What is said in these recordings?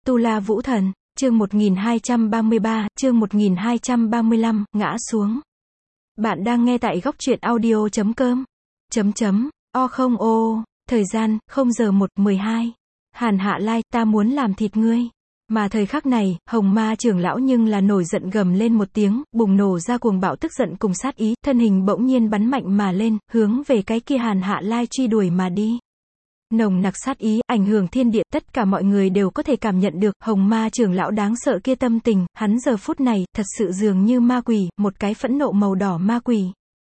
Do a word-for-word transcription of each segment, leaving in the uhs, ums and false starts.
Tu La Vũ Thần, chương một nghìn hai trăm ba mươi ba, chương một nghìn hai trăm ba mươi lăm, ngã xuống. Bạn đang nghe tại góc truyện audio chấm com. Chấm chấm, o không ô, thời gian, không giờ một mười hai. Hàn Hạ Lai, ta muốn làm thịt ngươi. Mà thời khắc này, Hồng Ma trưởng lão nhưng là nổi giận gầm lên một tiếng, bùng nổ ra cuồng bạo tức giận cùng sát ý, thân hình bỗng nhiên bắn mạnh mà lên, hướng về cái kia Hàn Hạ Lai truy đuổi mà đi. Nồng nặc sát ý, ảnh hưởng thiên địa, tất cả mọi người đều có thể cảm nhận được, Hồng Ma trưởng lão đáng sợ kia tâm tình, hắn giờ phút này, thật sự dường như ma quỷ, một cái phẫn nộ màu đỏ ma quỷ.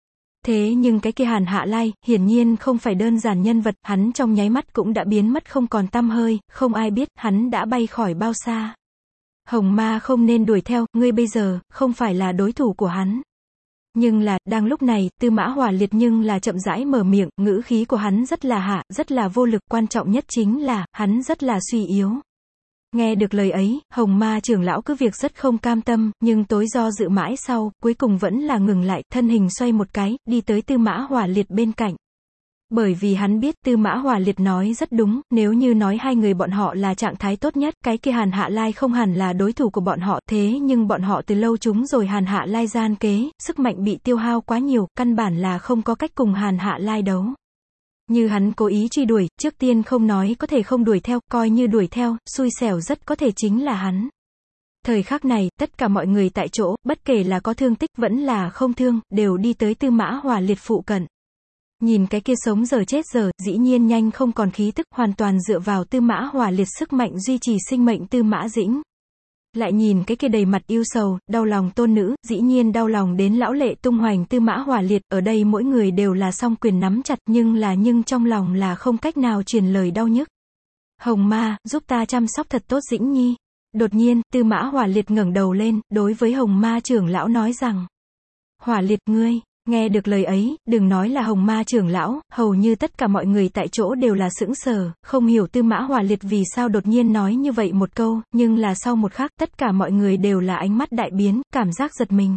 Thế nhưng cái kia Hàn Hạ Lai, hiển nhiên không phải đơn giản nhân vật, hắn trong nháy mắt cũng đã biến mất không còn tăm hơi, không ai biết, hắn đã bay khỏi bao xa. Hồng Ma không nên đuổi theo, ngươi bây giờ, không phải là đối thủ của hắn. Nhưng là, đang lúc này, Tư Mã Hỏa Liệt nhưng là chậm rãi mở miệng, ngữ khí của hắn rất là hạ, rất là vô lực, quan trọng nhất chính là, hắn rất là suy yếu. Nghe được lời ấy, Hồng Ma trưởng lão cứ việc rất không cam tâm, nhưng tối do dự mãi sau, cuối cùng vẫn là ngừng lại, thân hình xoay một cái, đi tới Tư Mã Hỏa Liệt bên cạnh. Bởi vì hắn biết Tư Mã Hỏa Liệt nói rất đúng, nếu như nói hai người bọn họ là trạng thái tốt nhất, cái kia Hàn Hạ Lai không hẳn là đối thủ của bọn họ, thế nhưng bọn họ từ lâu chúng rồi Hàn Hạ Lai gian kế, sức mạnh bị tiêu hao quá nhiều, căn bản là không có cách cùng Hàn Hạ Lai đấu. Như hắn cố ý truy đuổi, trước tiên không nói có thể không đuổi theo, coi như đuổi theo, xui xẻo rất có thể chính là hắn. Thời khắc này, tất cả mọi người tại chỗ, bất kể là có thương tích vẫn là không thương, đều đi tới Tư Mã Hỏa Liệt phụ cận. Nhìn cái kia sống giờ chết giờ, dĩ nhiên nhanh không còn khí tức, hoàn toàn dựa vào Tư Mã Hỏa Liệt sức mạnh duy trì sinh mệnh Tư Mã Dĩnh. Lại nhìn cái kia đầy mặt yêu sầu, đau lòng tôn nữ, dĩ nhiên đau lòng đến lão lệ tung hoành Tư Mã Hỏa Liệt, ở đây mỗi người đều là song quyền nắm chặt, nhưng là nhưng trong lòng là không cách nào truyền lời đau nhức. Hồng Ma, giúp ta chăm sóc thật tốt Dĩnh Nhi. Đột nhiên, Tư Mã Hỏa Liệt ngẩng đầu lên, đối với Hồng Ma trưởng lão nói rằng. Hỏa Liệt ngươi. Nghe được lời ấy, đừng nói là Hồng Ma trưởng lão, hầu như tất cả mọi người tại chỗ đều là sững sờ, không hiểu Tư Mã Hỏa Liệt vì sao đột nhiên nói như vậy một câu, nhưng là sau một khắc, tất cả mọi người đều là ánh mắt đại biến, cảm giác giật mình.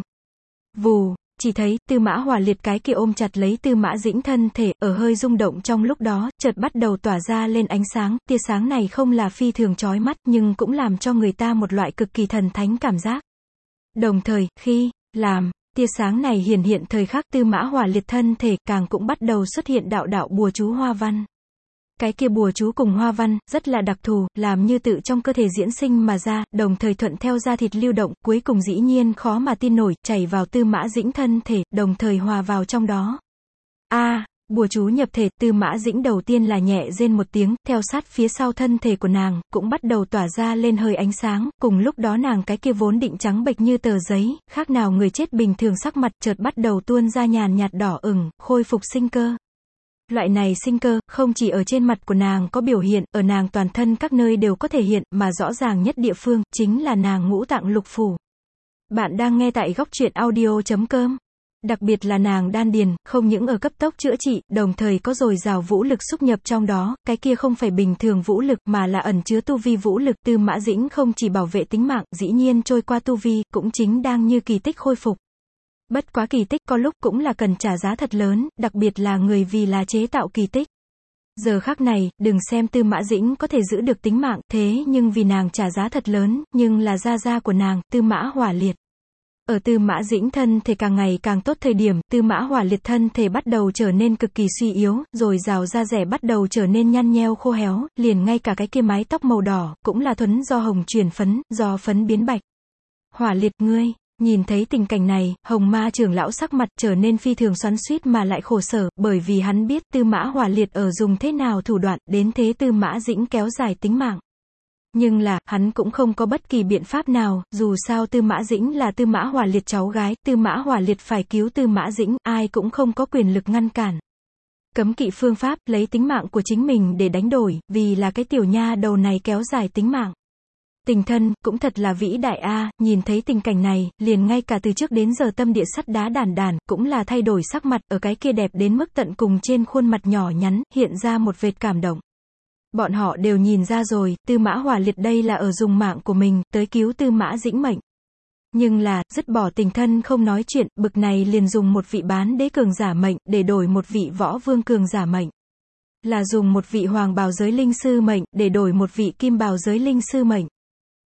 Vù, chỉ thấy, Tư Mã Hỏa Liệt cái kia ôm chặt lấy Tư Mã Dĩnh thân thể, ở hơi rung động trong lúc đó, chợt bắt đầu tỏa ra lên ánh sáng, tia sáng này không là phi thường chói mắt, nhưng cũng làm cho người ta một loại cực kỳ thần thánh cảm giác. Đồng thời, khi, làm, tia sáng này hiển hiện thời khắc Tư Mã Hỏa Liệt thân thể, càng cũng bắt đầu xuất hiện đạo đạo bùa chú hoa văn. Cái kia bùa chú cùng hoa văn, rất là đặc thù, làm như tự trong cơ thể diễn sinh mà ra, đồng thời thuận theo da thịt lưu động, cuối cùng dĩ nhiên khó mà tin nổi, chảy vào Tư Mã Dĩnh thân thể, đồng thời hòa vào trong đó. A, à, bùa chú nhập thể, Tư Mã Dĩnh đầu tiên là nhẹ rên một tiếng, theo sát phía sau thân thể của nàng, cũng bắt đầu tỏa ra lên hơi ánh sáng, cùng lúc đó nàng cái kia vốn định trắng bệch như tờ giấy, khác nào người chết bình thường sắc mặt, chợt bắt đầu tuôn ra nhàn nhạt đỏ ửng, khôi phục sinh cơ. Loại này sinh cơ, không chỉ ở trên mặt của nàng có biểu hiện, ở nàng toàn thân các nơi đều có thể hiện, mà rõ ràng nhất địa phương, chính là nàng ngũ tạng lục phủ. Bạn đang nghe tại góc truyện audio chấm com. Đặc biệt là nàng đan điền, không những ở cấp tốc chữa trị, đồng thời có dồi dào vũ lực xúc nhập trong đó, cái kia không phải bình thường vũ lực, mà là ẩn chứa tu vi vũ lực. Tư Mã Dĩnh không chỉ bảo vệ tính mạng, dĩ nhiên trôi qua tu vi, cũng chính đang như kỳ tích khôi phục. Bất quá kỳ tích có lúc cũng là cần trả giá thật lớn, đặc biệt là người vì là chế tạo kỳ tích. Giờ khắc này, đừng xem Tư Mã Dĩnh có thể giữ được tính mạng, thế nhưng vì nàng trả giá thật lớn, nhưng là gia gia của nàng, Tư Mã Hỏa Liệt. Ở Tư Mã Dĩnh thân thể càng ngày càng tốt thời điểm, Tư Mã Hỏa Liệt thân thể bắt đầu trở nên cực kỳ suy yếu, rồi rào da rẻ bắt đầu trở nên nhăn nheo khô héo, liền ngay cả cái kia mái tóc màu đỏ, cũng là thuấn do hồng chuyển phấn, do phấn biến bạch. Hỏa Liệt ngươi, nhìn thấy tình cảnh này, Hồng Ma trưởng lão sắc mặt trở nên phi thường xoắn xuýt mà lại khổ sở, bởi vì hắn biết Tư Mã Hỏa Liệt ở dùng thế nào thủ đoạn, đến thế Tư Mã Dĩnh kéo dài tính mạng. Nhưng là, hắn cũng không có bất kỳ biện pháp nào, dù sao Tư Mã Dĩnh là Tư Mã Hỏa Liệt cháu gái, Tư Mã Hỏa Liệt phải cứu Tư Mã Dĩnh, ai cũng không có quyền lực ngăn cản. Cấm kỵ phương pháp, lấy tính mạng của chính mình để đánh đổi, vì là cái tiểu nha đầu này kéo dài tính mạng. Tình thân, cũng thật là vĩ đại a. À, nhìn thấy tình cảnh này, liền ngay cả từ trước đến giờ tâm địa sắt đá đàn đàn, cũng là thay đổi sắc mặt, ở cái kia đẹp đến mức tận cùng trên khuôn mặt nhỏ nhắn, hiện ra một vệt cảm động. Bọn họ đều nhìn ra rồi, Tư Mã Hỏa Liệt đây là ở dùng mạng của mình, tới cứu Tư Mã Dĩnh mệnh. Nhưng là, dứt bỏ tình thân không nói chuyện, bực này liền dùng một vị bán đế cường giả mệnh, để đổi một vị võ vương cường giả mệnh. Là dùng một vị hoàng bào giới linh sư mệnh, để đổi một vị kim bào giới linh sư mệnh.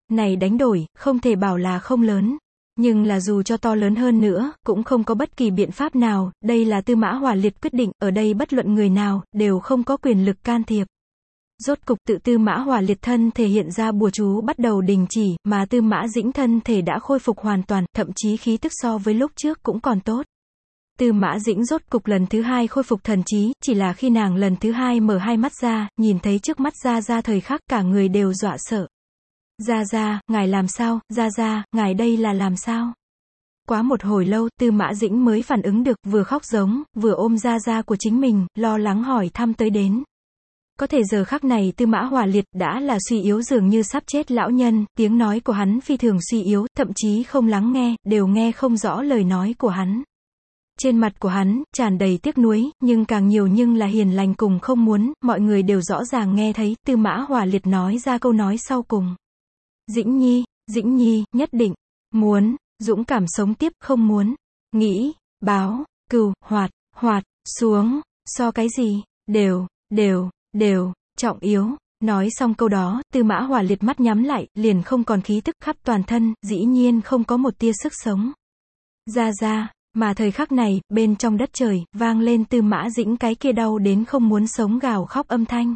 Này đánh đổi, không thể bảo là không lớn. Nhưng là dù cho to lớn hơn nữa, cũng không có bất kỳ biện pháp nào, đây là Tư Mã Hỏa Liệt quyết định, ở đây bất luận người nào, đều không có quyền lực can thiệp. Rốt cục tự Tư Mã Hỏa Liệt thân thể hiện ra bùa chú bắt đầu đình chỉ, mà Tư Mã Dĩnh thân thể đã khôi phục hoàn toàn, thậm chí khí tức so với lúc trước cũng còn tốt. Tư Mã Dĩnh rốt cục lần thứ hai khôi phục thần trí, chỉ là khi nàng lần thứ hai mở hai mắt ra, nhìn thấy trước mắt Gia Gia thời khắc cả người đều dọa sợ. Gia Gia, ngài làm sao, Gia Gia, ngài đây là làm sao? Quá một hồi lâu, Tư Mã Dĩnh mới phản ứng được, vừa khóc giống, vừa ôm Gia Gia của chính mình, lo lắng hỏi thăm tới đến. Có thể giờ khắc này Tư Mã Hỏa Liệt đã là suy yếu dường như sắp chết lão nhân, tiếng nói của hắn phi thường suy yếu, thậm chí không lắng nghe, đều nghe không rõ lời nói của hắn. Trên mặt của hắn, tràn đầy tiếc nuối, nhưng càng nhiều nhưng là hiền lành cùng không muốn, mọi người đều rõ ràng nghe thấy, Tư Mã Hỏa Liệt nói ra câu nói sau cùng. Dĩnh Nhi, Dĩnh Nhi, nhất định, muốn, dũng cảm sống tiếp, không muốn, nghĩ, báo, cừu, hoạt, hoạt, xuống, so cái gì, đều, đều, đều, trọng yếu. Nói xong câu đó, Tư Mã Hỏa Liệt mắt nhắm lại, liền không còn khí tức khắp toàn thân, dĩ nhiên không có một tia sức sống. Ra ra, mà thời khắc này, bên trong đất trời, vang lên Tư Mã Dĩnh cái kia đau đến không muốn sống gào khóc âm thanh.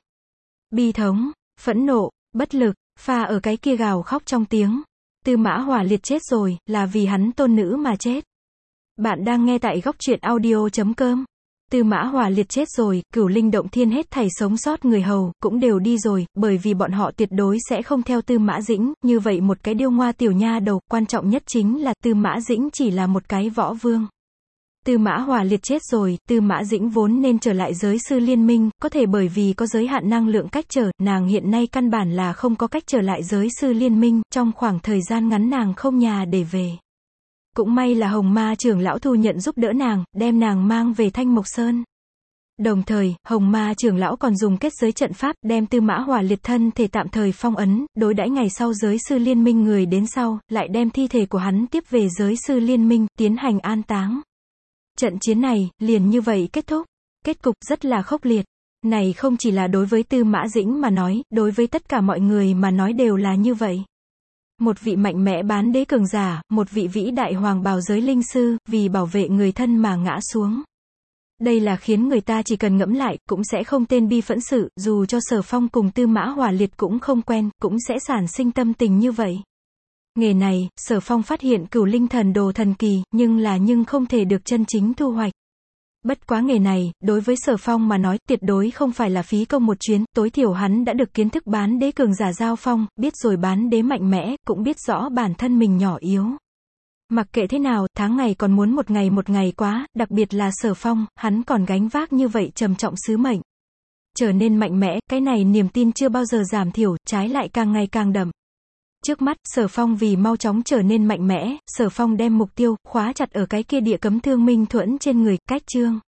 Bi thống, phẫn nộ, bất lực, pha ở cái kia gào khóc trong tiếng. Tư Mã Hỏa Liệt chết rồi, là vì hắn tôn nữ mà chết. Bạn đang nghe tại góc truyện audio chấm com. Tư Mã Hỏa Liệt chết rồi, Cửu Linh Động Thiên hết thảy sống sót người hầu, cũng đều đi rồi, bởi vì bọn họ tuyệt đối sẽ không theo Tư Mã Dĩnh, như vậy một cái điêu ngoa tiểu nha đầu, quan trọng nhất chính là, Tư Mã Dĩnh chỉ là một cái võ vương. Tư Mã Hỏa Liệt chết rồi, Tư Mã Dĩnh vốn nên trở lại giới sư liên minh, có thể bởi vì có giới hạn năng lượng cách trở, nàng hiện nay căn bản là không có cách trở lại giới sư liên minh, trong khoảng thời gian ngắn nàng không nhà để về. Cũng may là Hồng Ma trưởng lão thu nhận giúp đỡ nàng, đem nàng mang về Thanh Mộc Sơn. Đồng thời, Hồng Ma trưởng lão còn dùng kết giới trận pháp, đem Tư Mã Hỏa Liệt thân thể tạm thời phong ấn, đối đãi ngày sau giới sư liên minh người đến sau, lại đem thi thể của hắn tiếp về giới sư liên minh, tiến hành an táng. Trận chiến này, liền như vậy kết thúc. Kết cục rất là khốc liệt. Này không chỉ là đối với Tư Mã Dĩnh mà nói, đối với tất cả mọi người mà nói đều là như vậy. Một vị mạnh mẽ bán đế cường giả, một vị vĩ đại hoàng bào giới linh sư, vì bảo vệ người thân mà ngã xuống. Đây là khiến người ta chỉ cần ngẫm lại, cũng sẽ không tên bi phẫn sự, dù cho Sở Phong cùng Tư Mã Hỏa Liệt cũng không quen, cũng sẽ sản sinh tâm tình như vậy. Nghề này, Sở Phong phát hiện cửu linh thần đồ thần kỳ, nhưng là nhưng không thể được chân chính thu hoạch. Bất quá nghề này, đối với Sở Phong mà nói, tuyệt đối không phải là phí công một chuyến, tối thiểu hắn đã được kiến thức bán đế cường giả giao phong, biết rồi bán đế mạnh mẽ, cũng biết rõ bản thân mình nhỏ yếu. Mặc kệ thế nào, tháng ngày còn muốn một ngày một ngày quá, đặc biệt là Sở Phong, hắn còn gánh vác như vậy trầm trọng sứ mệnh. Trở nên mạnh mẽ, cái này niềm tin chưa bao giờ giảm thiểu, trái lại càng ngày càng đậm. Trước mắt, Sở Phong vì mau chóng trở nên mạnh mẽ, Sở Phong đem mục tiêu, khóa chặt ở cái kia địa cấm thương minh thuẫn trên người, cách chương.